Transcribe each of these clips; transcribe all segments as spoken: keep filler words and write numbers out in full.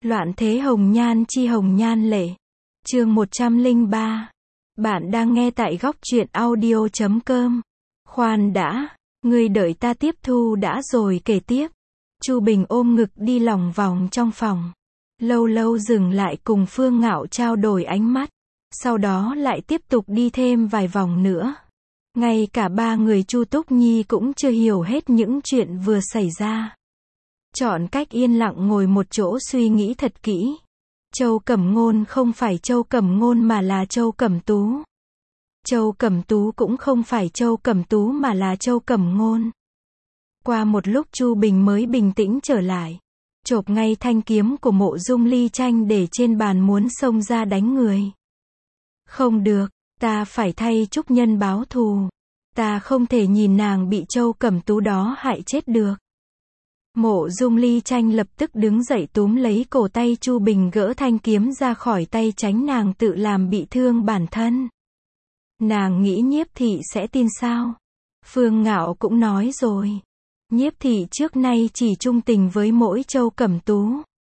Loạn thế hồng nhan chi hồng nhan lệ. Chương một trăm lẻ ba. Bạn đang nghe tại góc truyện audio chấm com. Khoan đã, ngươi đợi ta tiếp thu đã rồi kể tiếp. Chu Bình ôm ngực đi lòng vòng trong phòng. Lâu lâu dừng lại cùng Phương Ngạo trao đổi ánh mắt. Sau đó lại tiếp tục đi thêm vài vòng nữa. Ngay cả ba người Chu Túc Nhi cũng chưa hiểu hết những chuyện vừa xảy ra. Chọn cách yên lặng ngồi một chỗ suy nghĩ thật kỹ. Châu Cẩm Ngôn không phải Châu Cẩm Ngôn mà là Châu Cẩm Tú. Châu Cẩm Tú cũng không phải Châu Cẩm Tú mà là Châu Cẩm Ngôn. Qua một lúc Chu Bình mới bình tĩnh trở lại. Chộp ngay thanh kiếm của Mộ Dung Ly Tranh để trên bàn muốn xông ra đánh người. Không được, ta phải thay Trúc Nhân báo thù. Ta không thể nhìn nàng bị Châu Cẩm Tú đó hại chết được. Mộ Dung Ly Tranh lập tức đứng dậy túm lấy cổ tay Chu Bình gỡ thanh kiếm ra khỏi tay tránh nàng tự làm bị thương bản thân. Nàng nghĩ Nhiếp thị sẽ tin sao? Phương Ngạo cũng nói rồi. Nhiếp thị trước nay chỉ trung tình với mỗi Châu Cẩm Tú.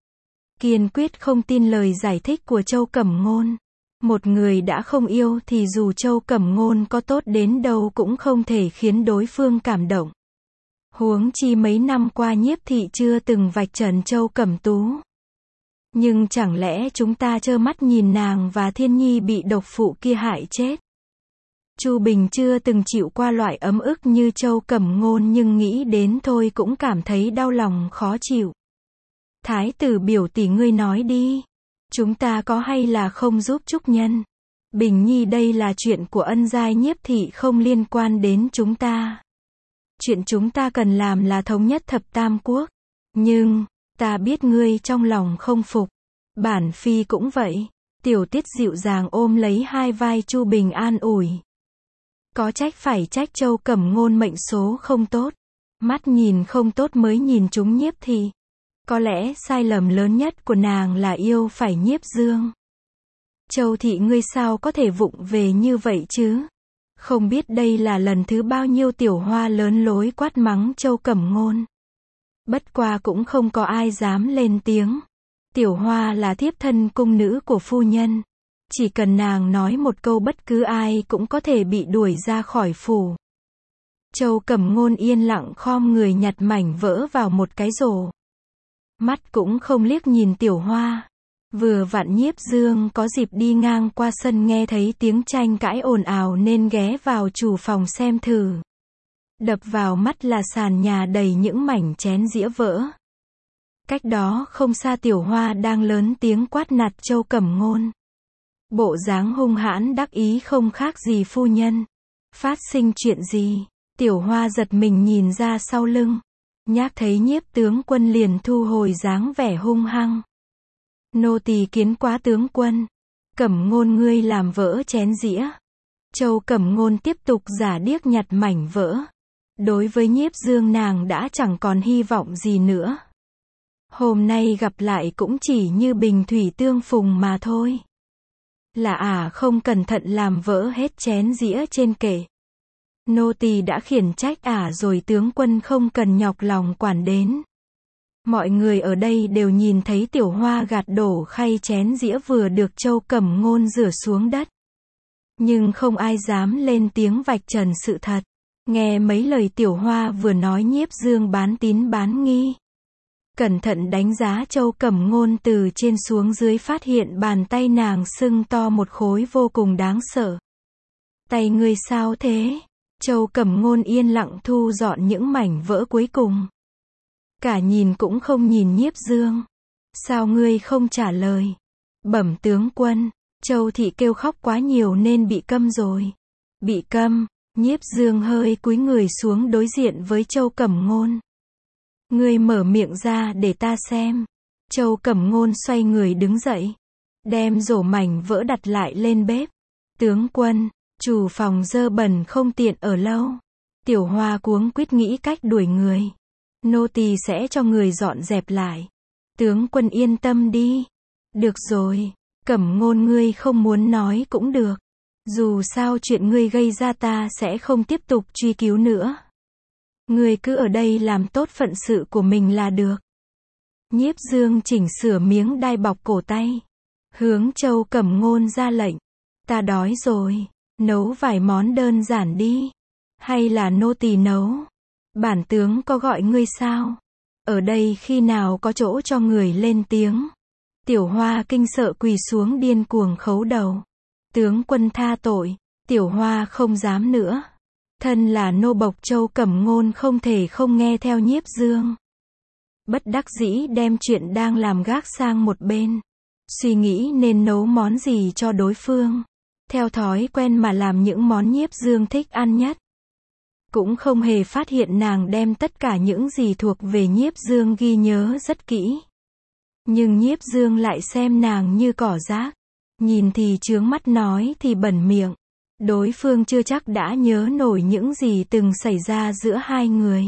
Kiên quyết không tin lời giải thích của Châu Cẩm Ngôn. Một người đã không yêu thì dù Châu Cẩm Ngôn có tốt đến đâu cũng không thể khiến đối phương cảm động. Huống chi mấy năm qua Nhiếp thị chưa từng vạch trần Châu Cẩm Tú. Nhưng chẳng lẽ chúng ta trơ mắt nhìn nàng và Thiên Nhi bị độc phụ kia hại chết? Chu Bình chưa từng chịu qua loại ấm ức như Châu Cẩm Ngôn nhưng nghĩ đến thôi cũng cảm thấy đau lòng khó chịu. Thái tử biểu tỷ ngươi nói đi. Chúng ta có hay là không giúp Trúc Nhân? Bình Nhi đây là chuyện của ân giai Nhiếp thị không liên quan đến chúng ta. Chuyện chúng ta cần làm là thống nhất thập tam quốc. Nhưng, ta biết ngươi trong lòng không phục. Bản phi cũng vậy. Tiểu Tiết dịu dàng ôm lấy hai vai Chu Bình an ủi. Có trách phải trách Châu Cẩm Ngôn mệnh số không tốt. Mắt nhìn không tốt mới nhìn chúng Nhiếp thị. Có lẽ sai lầm lớn nhất của nàng là yêu phải Nhiếp Dương. Châu thị ngươi sao có thể vụng về như vậy chứ? Không biết đây là lần thứ bao nhiêu Tiểu Hoa lớn lối quát mắng Châu Cẩm Ngôn. Bất qua cũng không có ai dám lên tiếng. Tiểu Hoa là thiếp thân cung nữ của phu nhân. Chỉ cần nàng nói một câu bất cứ ai cũng có thể bị đuổi ra khỏi phủ. Châu Cẩm Ngôn yên lặng khom người nhặt mảnh vỡ vào một cái rổ. Mắt cũng không liếc nhìn Tiểu Hoa. Vừa vặn Nhiếp Dương có dịp đi ngang qua sân nghe thấy tiếng tranh cãi ồn ào nên ghé vào chủ phòng xem thử. Đập vào mắt là sàn nhà đầy những mảnh chén dĩa vỡ. Cách đó không xa Tiểu Hoa đang lớn tiếng quát nạt Châu Cẩm Ngôn. Bộ dáng hung hãn đắc ý không khác gì phu nhân. Phát sinh chuyện gì? Tiểu Hoa giật mình nhìn ra sau lưng. Nhác thấy Nhiếp tướng quân liền thu hồi dáng vẻ hung hăng. Nô tỳ kiến quá tướng quân. Cẩm Ngôn ngươi làm vỡ chén dĩa. Châu Cẩm Ngôn tiếp tục giả điếc nhặt mảnh vỡ. Đối với Nhiếp Dương nàng đã chẳng còn hy vọng gì nữa. Hôm nay gặp lại cũng chỉ như bình thủy tương phùng mà thôi. Là à không cẩn thận làm vỡ hết chén dĩa trên kệ. Nô tỳ đã khiển trách ả rồi tướng quân không cần nhọc lòng quản đến. Mọi người ở đây đều nhìn thấy Tiểu Hoa gạt đổ khay chén dĩa vừa được Châu Cẩm Ngôn rửa xuống đất. Nhưng không ai dám lên tiếng vạch trần sự thật. Nghe mấy lời Tiểu Hoa vừa nói Nhiếp Dương bán tín bán nghi. Cẩn thận đánh giá Châu Cẩm Ngôn từ trên xuống dưới phát hiện bàn tay nàng sưng to một khối vô cùng đáng sợ. Tay ngươi sao thế? Châu Cẩm Ngôn yên lặng thu dọn những mảnh vỡ cuối cùng. Cả nhìn cũng không nhìn Nhiếp Dương. Sao ngươi không trả lời? Bẩm tướng quân, Châu thị kêu khóc quá nhiều nên bị câm rồi. Bị câm, Nhiếp Dương hơi cúi người xuống đối diện với Châu Cẩm Ngôn. Ngươi mở miệng ra để ta xem. Châu Cẩm Ngôn xoay người đứng dậy. Đem rổ mảnh vỡ đặt lại lên bếp. Tướng quân, chủ phòng dơ bẩn không tiện ở lâu. Tiểu Hoa cuống quýt nghĩ cách đuổi người. Nô tỳ sẽ cho người dọn dẹp lại. Tướng quân yên tâm đi. Được rồi, Cẩm Ngôn ngươi không muốn nói cũng được. Dù sao chuyện ngươi gây ra ta sẽ không tiếp tục truy cứu nữa. Ngươi cứ ở đây làm tốt phận sự của mình là được. Nhiếp Dương chỉnh sửa miếng đai bọc cổ tay. Hướng Châu Cẩm Ngôn ra lệnh. Ta đói rồi. Nấu vài món đơn giản đi. Hay là nô tỳ nấu? Bản tướng có gọi ngươi sao? Ở đây khi nào có chỗ cho người lên tiếng? Tiểu Hoa kinh sợ quỳ xuống điên cuồng khấu đầu. Tướng quân tha tội. Tiểu Hoa không dám nữa. Thân là nô bộc Châu Cẩm Ngôn không thể không nghe theo Nhiếp Dương. Bất đắc dĩ đem chuyện đang làm gác sang một bên. Suy nghĩ nên nấu món gì cho đối phương. Theo thói quen mà làm những món Nhiếp Dương thích ăn nhất. Cũng không hề phát hiện nàng đem tất cả những gì thuộc về Nhiếp Dương ghi nhớ rất kỹ. Nhưng Nhiếp Dương lại xem nàng như cỏ rác. Nhìn thì chướng mắt, nói thì bẩn miệng. Đối phương chưa chắc đã nhớ nổi những gì từng xảy ra giữa hai người.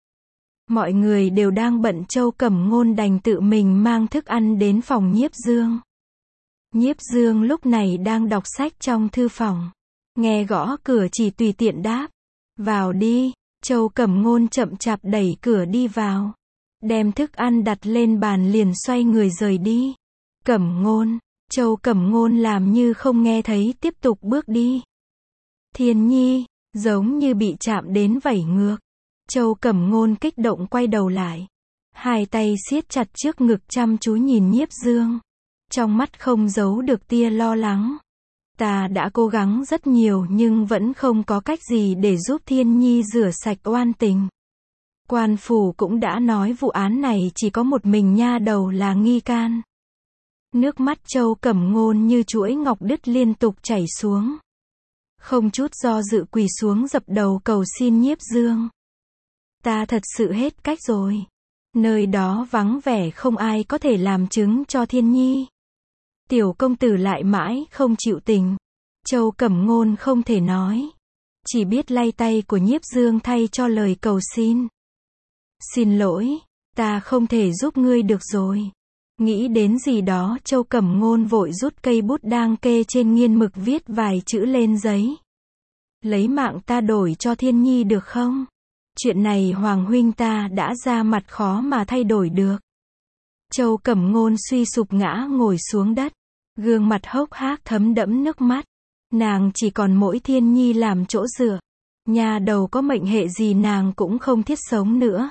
Mọi người đều đang bận, Châu Cẩm Ngôn đành tự mình mang thức ăn đến phòng Nhiếp Dương. Nhiếp Dương lúc này đang đọc sách trong thư phòng. Nghe gõ cửa chỉ tùy tiện đáp. Vào đi. Châu Cẩm Ngôn chậm chạp đẩy cửa đi vào. Đem thức ăn đặt lên bàn liền xoay người rời đi. Cẩm Ngôn. Châu Cẩm Ngôn làm như không nghe thấy, tiếp tục bước đi. Thiên Nhi. Giống như bị chạm đến vảy ngược. Châu Cẩm Ngôn kích động quay đầu lại. Hai tay siết chặt trước ngực chăm chú nhìn Nhiếp Dương. Trong mắt không giấu được tia lo lắng. Ta đã cố gắng rất nhiều nhưng vẫn không có cách gì để giúp Thiên Nhi rửa sạch oan tình. Quan phủ cũng đã nói vụ án này chỉ có một mình nha đầu là nghi can. Nước mắt Châu Cẩm Ngôn như chuỗi ngọc đứt liên tục chảy xuống. Không chút do dự quỳ xuống dập đầu cầu xin Nhiếp Dương. Ta thật sự hết cách rồi. Nơi đó vắng vẻ, không ai có thể làm chứng cho Thiên Nhi. Tiểu công tử lại mãi không chịu tình. Châu Cẩm Ngôn không thể nói. Chỉ biết lay tay của Nhiếp Dương thay cho lời cầu xin. Xin lỗi, ta không thể giúp ngươi được rồi. Nghĩ đến gì đó, Châu Cẩm Ngôn vội rút cây bút đang kê trên nghiên mực viết vài chữ lên giấy. Lấy mạng ta đổi cho Thiên Nhi được không? Chuyện này Hoàng huynh ta đã ra mặt khó mà thay đổi được. Châu Cẩm Ngôn suy sụp ngã ngồi xuống đất. Gương mặt hốc hác thấm đẫm nước mắt. Nàng chỉ còn mỗi Thiên Nhi làm chỗ dựa. Nhà đầu có mệnh hệ gì nàng cũng không thiết sống nữa.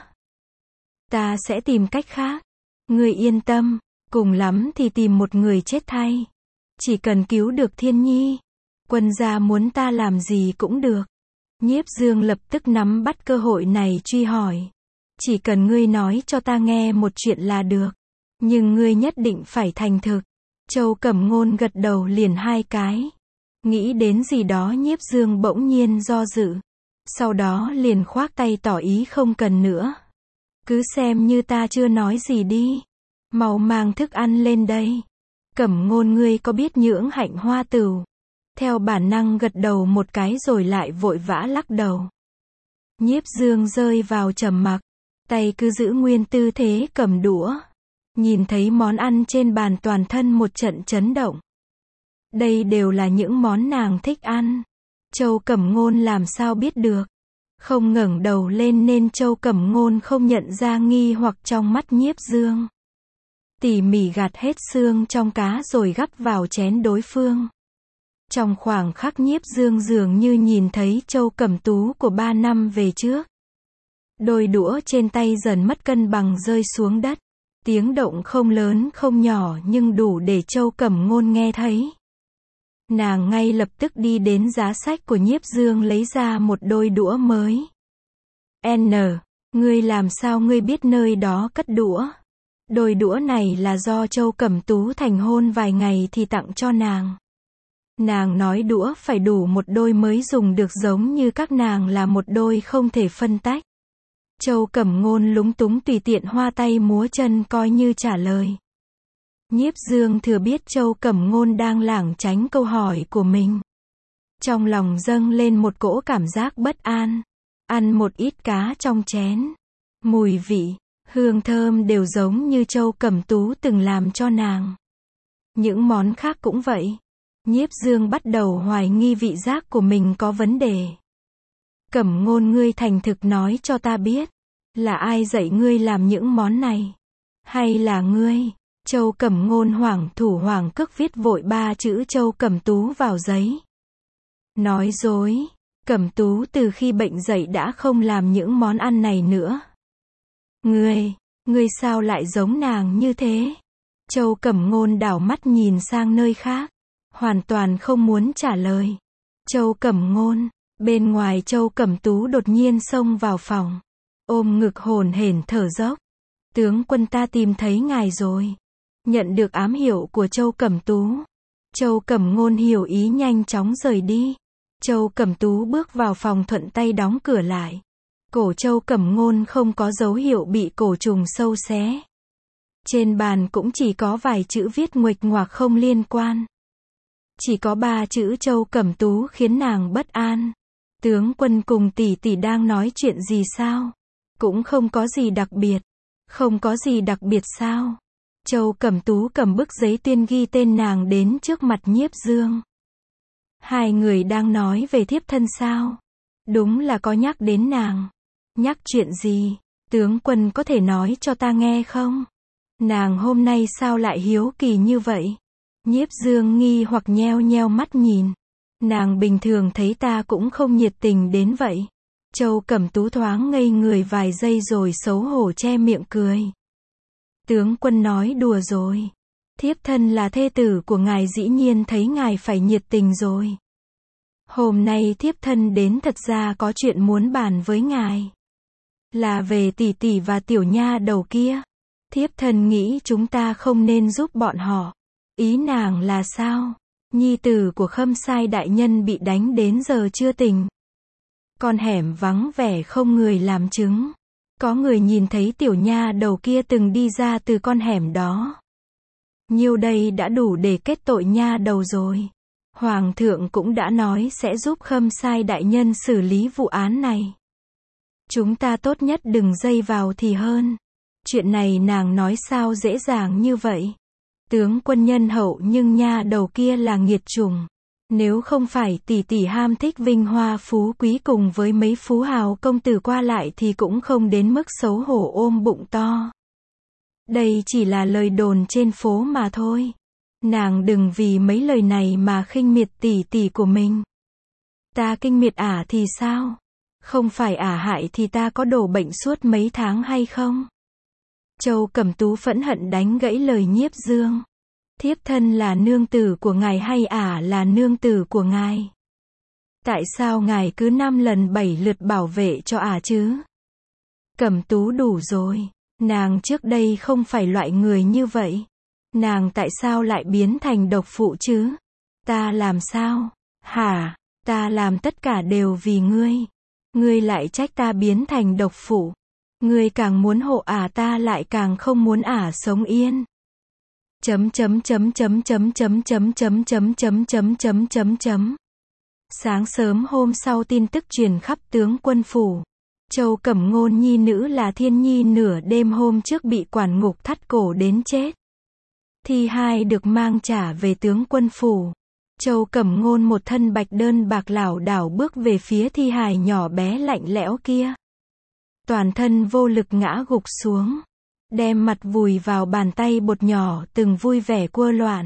Ta sẽ tìm cách khác. Ngươi yên tâm, cùng lắm thì tìm một người chết thay. Chỉ cần cứu được Thiên Nhi. Quân gia muốn ta làm gì cũng được. Nhiếp Dương lập tức nắm bắt cơ hội này truy hỏi. Chỉ cần ngươi nói cho ta nghe một chuyện là được. Nhưng ngươi nhất định phải thành thực. Châu Cẩm Ngôn gật đầu liền hai cái. Nghĩ đến gì đó Nhiếp Dương bỗng nhiên do dự. Sau đó liền khoác tay tỏ ý không cần nữa. Cứ xem như ta chưa nói gì đi. Mau mang thức ăn lên đây. Cẩm Ngôn, ngươi có biết nhưỡng hạnh hoa tửu? Theo bản năng gật đầu một cái rồi lại vội vã lắc đầu. Nhiếp Dương rơi vào trầm mặc. Tay cứ giữ nguyên tư thế cầm đũa. Nhìn thấy món ăn trên bàn toàn thân một trận chấn động. Đây đều là những món nàng thích ăn. Châu Cẩm Ngôn làm sao biết được. Không ngẩng đầu lên nên Châu Cẩm Ngôn không nhận ra nghi hoặc trong mắt Nhiếp Dương. Tỉ mỉ gạt hết xương trong cá rồi gắp vào chén đối phương. Trong khoảng khắc Nhiếp Dương dường như nhìn thấy Châu Cẩm Tú của ba năm về trước. Đôi đũa trên tay dần mất cân bằng rơi xuống đất. Tiếng động không lớn không nhỏ nhưng đủ để Châu Cẩm Ngôn nghe thấy. Nàng ngay lập tức đi đến giá sách của Nhiếp Dương lấy ra một đôi đũa mới. N. Ngươi làm sao ngươi biết nơi đó cất đũa? Đôi đũa này là do Châu Cẩm Tú thành hôn vài ngày thì tặng cho nàng. Nàng nói đũa phải đủ một đôi mới dùng được, giống như các nàng là một đôi không thể phân tách. Châu Cẩm Ngôn lúng túng tùy tiện hoa tay múa chân coi như trả lời. Nhiếp Dương thừa biết Châu Cẩm Ngôn đang lảng tránh câu hỏi của mình. Trong lòng dâng lên một cỗ cảm giác bất an. Ăn một ít cá trong chén. Mùi vị, hương thơm đều giống như Châu Cẩm Tú từng làm cho nàng. Những món khác cũng vậy. Nhiếp Dương bắt đầu hoài nghi vị giác của mình có vấn đề. Cẩm Ngôn, ngươi thành thực nói cho ta biết. Là ai dạy ngươi làm những món này? Hay là ngươi? Châu Cẩm Ngôn hoảng thủ hoảng cước viết vội ba chữ Châu Cẩm Tú vào giấy. Nói dối. Cẩm Tú từ khi bệnh dậy đã không làm những món ăn này nữa. Ngươi, ngươi sao lại giống nàng như thế? Châu Cẩm Ngôn đảo mắt nhìn sang nơi khác, hoàn toàn không muốn trả lời. Châu Cẩm Ngôn, bên ngoài Châu Cẩm Tú đột nhiên xông vào phòng, ôm ngực hổn hển thở dốc. Tướng quân, ta tìm thấy ngài rồi. Nhận được ám hiệu của Châu Cẩm Tú, Châu Cẩm Ngôn hiểu ý nhanh chóng rời đi. Châu Cẩm Tú bước vào phòng thuận tay đóng cửa lại. Cổ Châu Cẩm Ngôn không có dấu hiệu bị cổ trùng sâu xé. Trên bàn cũng chỉ có vài chữ viết nguệch ngoạc không liên quan. Chỉ có ba chữ Châu Cẩm Tú khiến nàng bất an. Tướng quân cùng tỷ tỷ đang nói chuyện gì sao? Cũng không có gì đặc biệt. Không có gì đặc biệt sao? Châu Cẩm Tú cầm bức giấy tuyên ghi tên nàng đến trước mặt Nhiếp Dương. Hai người đang nói về thiếp thân sao? Đúng là có nhắc đến nàng. Nhắc chuyện gì? Tướng quân có thể nói cho ta nghe không? Nàng hôm nay sao lại hiếu kỳ như vậy? Nhiếp Dương nghi hoặc nheo nheo mắt nhìn. Nàng bình thường thấy ta cũng không nhiệt tình đến vậy. Châu Cẩm Tú thoáng ngây người vài giây rồi xấu hổ che miệng cười. Tướng quân nói đùa rồi. Thiếp thân là thê tử của ngài, dĩ nhiên thấy ngài phải nhiệt tình rồi. Hôm nay thiếp thân đến thật ra có chuyện muốn bàn với ngài. Là về tỷ tỷ và tiểu nha đầu kia. Thiếp thân nghĩ chúng ta không nên giúp bọn họ. Ý nàng là sao? Nhi tử của Khâm Sai đại nhân bị đánh đến giờ chưa tỉnh. Con hẻm vắng vẻ không người làm chứng. Có người nhìn thấy tiểu nha đầu kia từng đi ra từ con hẻm đó. Nhiêu đây đã đủ để kết tội nha đầu rồi. Hoàng thượng cũng đã nói sẽ giúp Khâm Sai đại nhân xử lý vụ án này. Chúng ta tốt nhất đừng dây vào thì hơn. Chuyện này nàng nói sao dễ dàng như vậy? Tướng quân nhân hậu nhưng nha đầu kia là nghiệt chủng. Nếu không phải tỷ tỷ ham thích vinh hoa phú quý cùng với mấy phú hào công tử qua lại thì cũng không đến mức xấu hổ ôm bụng to. Đây chỉ là lời đồn trên phố mà thôi. Nàng đừng vì mấy lời này mà khinh miệt tỷ tỷ của mình. Ta khinh miệt ả thì sao? Không phải ả hại thì ta có đổ bệnh suốt mấy tháng hay không? Châu Cẩm Tú phẫn hận đánh gãy lời Nhiếp Dương. Thiếp thân là nương tử của ngài hay ả là nương tử của ngài? Tại sao ngài cứ năm lần bảy lượt bảo vệ cho ả chứ? Cẩm Tú đủ rồi. Nàng trước đây không phải loại người như vậy. Nàng tại sao lại biến thành độc phụ chứ? Ta làm sao? Hả? Ta làm tất cả đều vì ngươi. Ngươi lại trách ta biến thành độc phụ. Ngươi càng muốn hộ ả, ta lại càng không muốn ả sống yên. Chấm chấm chấm chấm chấm chấm chấm chấm chấm chấm chấm chấm chấm chấm. Sáng sớm hôm sau tin tức truyền khắp tướng quân phủ. Châu Cẩm Ngôn nhi nữ là Thiên Nhi nửa đêm hôm trước bị quản ngục thắt cổ đến chết. Thi hài được mang trả về tướng quân phủ. Châu Cẩm Ngôn một thân bạch đơn bạc lảo đảo bước về phía thi hài nhỏ bé lạnh lẽo kia. Toàn thân vô lực ngã gục xuống. Đem mặt vùi vào bàn tay bột nhỏ từng vui vẻ cua loạn.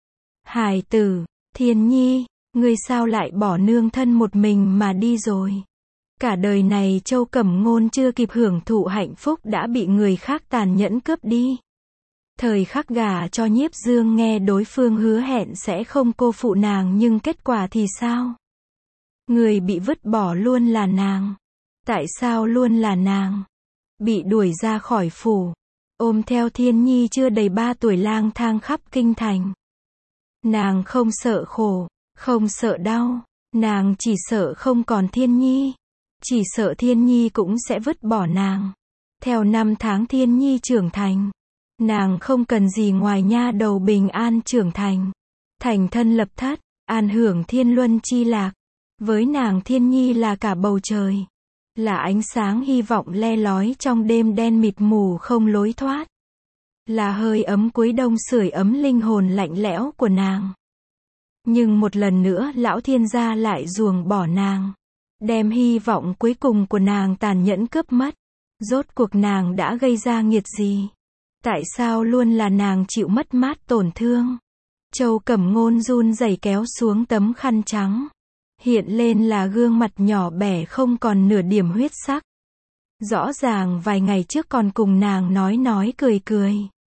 Hài tử, Thiên Nhi, ngươi sao lại bỏ nương thân một mình mà đi rồi? Cả đời này Châu Cẩm Ngôn chưa kịp hưởng thụ hạnh phúc đã bị người khác tàn nhẫn cướp đi. Thời khắc gả cho Nhiếp Dương nghe đối phương hứa hẹn sẽ không cô phụ nàng nhưng kết quả thì sao? Người bị vứt bỏ luôn là nàng. Tại sao luôn là nàng? Bị đuổi ra khỏi phủ. Ôm theo Thiên Nhi chưa đầy ba tuổi lang thang khắp kinh thành. Nàng không sợ khổ, không sợ đau. Nàng chỉ sợ không còn Thiên Nhi. Chỉ sợ Thiên Nhi cũng sẽ vứt bỏ nàng. Theo năm tháng Thiên Nhi trưởng thành. Nàng không cần gì ngoài nha đầu bình an trưởng thành. Thành thân lập thất, an hưởng thiên luân chi lạc. Với nàng Thiên Nhi là cả bầu trời. Là ánh sáng hy vọng le lói trong đêm đen mịt mù không lối thoát. Là hơi ấm cuối đông sưởi ấm linh hồn lạnh lẽo của nàng. Nhưng một lần nữa lão thiên gia lại ruồng bỏ nàng. Đem hy vọng cuối cùng của nàng tàn nhẫn cướp mất. Rốt cuộc nàng đã gây ra nghiệt gì? Tại sao luôn là nàng chịu mất mát tổn thương? Châu Cẩm Ngôn run rẩy kéo xuống tấm khăn trắng. Hiện lên là gương mặt nhỏ bẻ không còn nửa điểm huyết sắc. Rõ ràng vài ngày trước còn cùng nàng nói nói cười cười.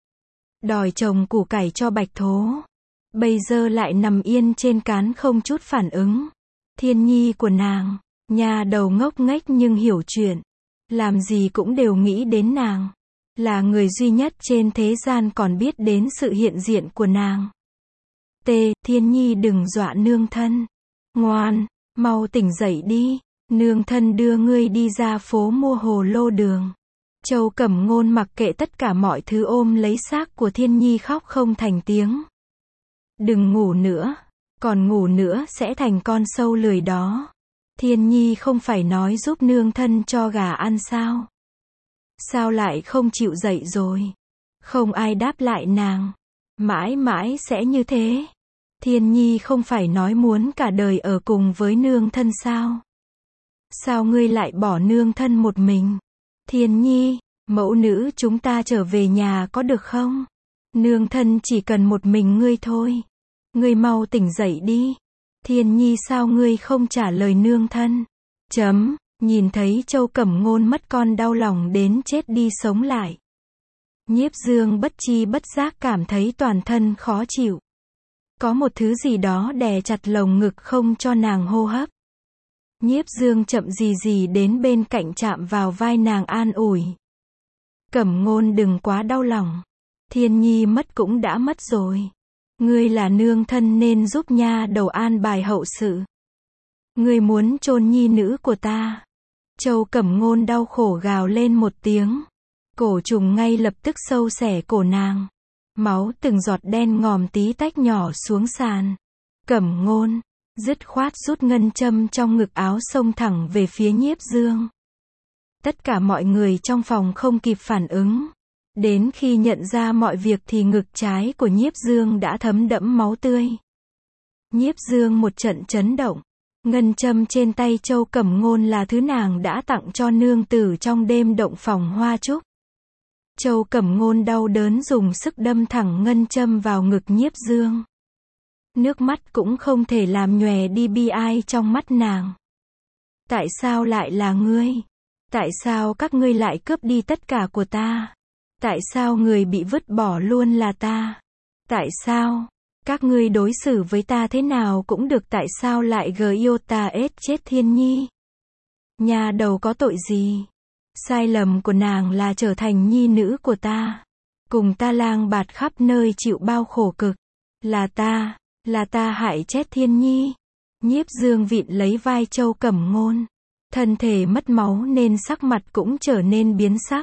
Đòi chồng củ cải cho Bạch Thố. Bây giờ lại nằm yên trên cán không chút phản ứng. Thiên nhi của nàng, nhà đầu ngốc nghếch nhưng hiểu chuyện. Làm gì cũng đều nghĩ đến nàng. Là người duy nhất trên thế gian còn biết đến sự hiện diện của nàng. T. Thiên nhi đừng dọa nương thân. Ngoan, mau tỉnh dậy đi. Nương thân đưa ngươi đi ra phố mua hồ lô đường. Châu Cẩm Ngôn mặc kệ tất cả mọi thứ ôm lấy xác của Thiên nhi khóc không thành tiếng. Đừng ngủ nữa. Còn ngủ nữa sẽ thành con sâu lười đó. Thiên nhi không phải nói giúp nương thân cho gà ăn sao? Sao lại không chịu dậy rồi? Không ai đáp lại nàng. Mãi mãi sẽ như thế. Thiên nhi không phải nói muốn cả đời ở cùng với nương thân sao? Sao ngươi lại bỏ nương thân một mình? Thiên nhi, mẫu nữ chúng ta trở về nhà có được không? Nương thân chỉ cần một mình ngươi thôi. Ngươi mau tỉnh dậy đi. Thiên nhi sao ngươi không trả lời nương thân? Chấm, nhìn thấy Châu Cẩm Ngôn mất con đau lòng đến chết đi sống lại. Nhiếp Dương bất chi bất giác cảm thấy toàn thân khó chịu. Có một thứ gì đó đè chặt lồng ngực không cho nàng hô hấp. Nhiếp Dương chậm gì gì đến bên cạnh chạm vào vai nàng an ủi. Cẩm Ngôn đừng quá đau lòng. Thiên nhi mất cũng đã mất rồi. Ngươi là nương thân nên giúp nha đầu an bài hậu sự. Ngươi muốn chôn nhi nữ của ta. Châu Cẩm Ngôn đau khổ gào lên một tiếng. Cổ trùng ngay lập tức sâu xẻ cổ nàng. Máu từng giọt đen ngòm tí tách nhỏ xuống sàn. Cẩm Ngôn, dứt khoát rút ngân châm trong ngực áo xông thẳng về phía Nhiếp Dương. Tất cả mọi người trong phòng không kịp phản ứng. Đến khi nhận ra mọi việc thì ngực trái của Nhiếp Dương đã thấm đẫm máu tươi. Nhiếp Dương một trận chấn động. Ngân châm trên tay Châu Cẩm Ngôn là thứ nàng đã tặng cho nương tử trong đêm động phòng hoa trúc. Châu Cẩm Ngôn đau đớn dùng sức đâm thẳng ngân châm vào ngực Nhiếp Dương. Nước mắt cũng không thể làm nhòe đi bi ai trong mắt nàng. Tại sao lại là ngươi? Tại sao các ngươi lại cướp đi tất cả của ta? Tại sao người bị vứt bỏ luôn là ta? Tại sao? Các ngươi đối xử với ta thế nào cũng được, tại sao lại gờ yêu ta ết chết Thiên nhi? Nhà đầu có tội gì? Sai lầm của nàng là trở thành nhi nữ của ta. Cùng ta lang bạt khắp nơi chịu bao khổ cực. Là ta, là ta hại chết Thiên nhi. Nhiếp Dương vịn lấy vai Châu Cẩm Ngôn. Thân thể mất máu nên sắc mặt cũng trở nên biến sắc.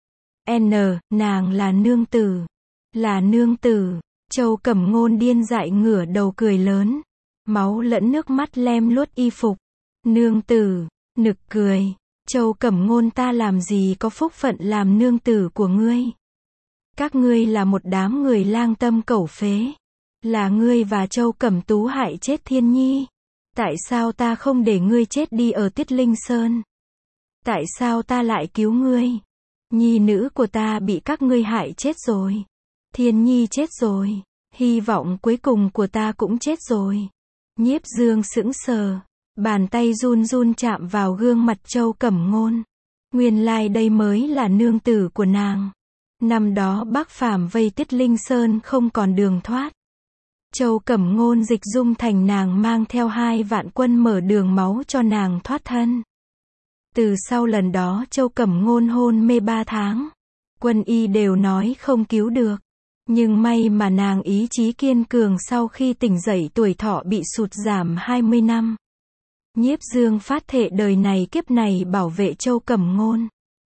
N, nàng là nương tử. Là nương tử. Châu Cẩm Ngôn điên dại ngửa đầu cười lớn. Máu lẫn nước mắt lem luốt y phục. Nương tử, nực cười. Châu Cẩm Ngôn ta làm gì có phúc phận làm nương tử của ngươi. Các ngươi là một đám người lang tâm cẩu phế. Là ngươi và Châu Cẩm Tú hại chết Thiên nhi. Tại sao ta không để ngươi chết đi ở Tiết Linh Sơn? Tại sao ta lại cứu ngươi? Nhi nữ của ta bị các ngươi hại chết rồi. Thiên nhi chết rồi. Hy vọng cuối cùng của ta cũng chết rồi. Nhiếp Dương sững sờ. Bàn tay run run chạm vào gương mặt Châu Cẩm Ngôn. Nguyên lai đây mới là nương tử của nàng. Năm đó Bác Phàm vây Tiết Linh Sơn không còn đường thoát. Châu Cẩm Ngôn dịch dung thành nàng mang theo hai vạn quân mở đường máu cho nàng thoát thân. Từ sau lần đó Châu Cẩm Ngôn hôn mê ba tháng. Quân y đều nói không cứu được. Nhưng may mà nàng ý chí kiên cường, sau khi tỉnh dậy tuổi thọ bị sụt giảm hai mươi năm. Nhiếp Dương phát thệ đời này kiếp này bảo vệ Châu Cẩm Ngôn.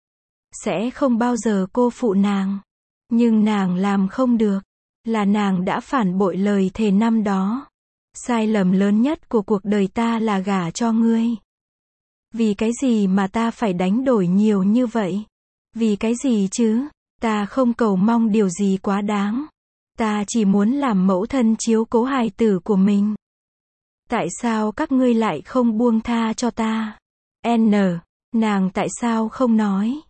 Sẽ không bao giờ cô phụ nàng. Nhưng nàng làm không được. Là nàng đã phản bội lời thề năm đó. Sai lầm lớn nhất của cuộc đời ta là gả cho ngươi. Vì cái gì mà ta phải đánh đổi nhiều như vậy? Vì cái gì chứ? Ta không cầu mong điều gì quá đáng. Ta chỉ muốn làm mẫu thân chiếu cố hài tử của mình. Tại sao các ngươi lại không buông tha cho ta? N. Nàng tại sao không nói?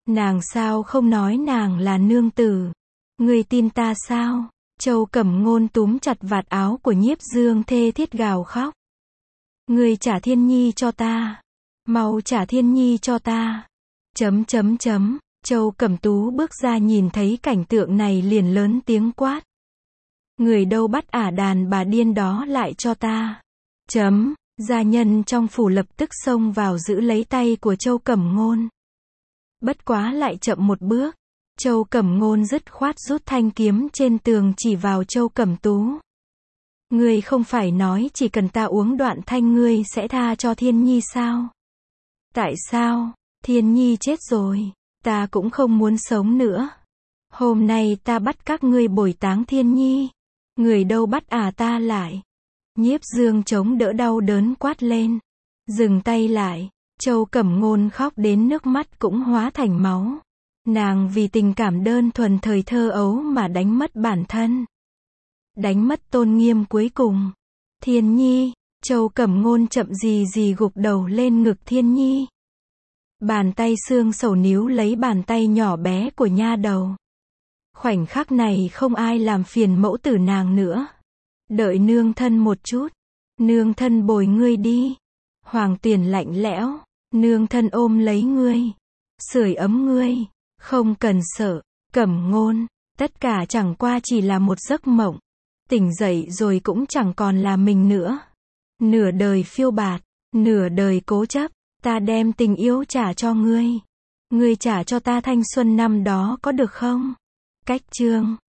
Nàng sao không nói nàng là nương tử? Ngươi tin ta sao? Châu Cẩm Ngôn túm chặt vạt áo của Nhiếp Dương thê thiết gào khóc. Ngươi trả Thiên Nhi cho ta. Mau trả Thiên Nhi cho ta. Chấm chấm chấm. Châu Cẩm Tú bước ra nhìn thấy cảnh tượng này liền lớn tiếng quát. Người đâu bắt ả đàn bà điên đó lại cho ta. Chấm. Gia nhân trong phủ lập tức xông vào giữ lấy tay của Châu Cẩm Ngôn. Bất quá lại chậm một bước. Châu Cẩm Ngôn dứt khoát rút thanh kiếm trên tường chỉ vào Châu Cẩm Tú. Ngươi không phải nói chỉ cần ta uống đoạn thanh ngươi sẽ tha cho Thiên Nhi sao? Tại sao? Thiên Nhi chết rồi. Ta cũng không muốn sống nữa. Hôm nay ta bắt các ngươi bồi táng Thiên Nhi. Người đâu bắt à ta lại? Nhiếp Dương chống đỡ đau đớn quát lên. Dừng tay lại. Châu Cẩm Ngôn khóc đến nước mắt cũng hóa thành máu. Nàng vì tình cảm đơn thuần thời thơ ấu mà đánh mất bản thân. Đánh mất tôn nghiêm cuối cùng. Thiên Nhi. Châu Cẩm Ngôn chậm gì gì gục đầu lên ngực Thiên Nhi. Bàn tay xương sầu níu lấy bàn tay nhỏ bé của nha đầu. Khoảnh khắc này không ai làm phiền mẫu tử nàng nữa. Đợi nương thân một chút. Nương thân bồi ngươi đi. Hoàng Tuyền lạnh lẽo. Nương thân ôm lấy ngươi. Sưởi ấm ngươi. Không cần sợ. Cẩm Ngôn. Tất cả chẳng qua chỉ là một giấc mộng. Tỉnh dậy rồi cũng chẳng còn là mình nữa. Nửa đời phiêu bạt. Nửa đời cố chấp. Ta đem tình yêu trả cho ngươi. Ngươi trả cho ta thanh xuân năm đó có được không? Cách chương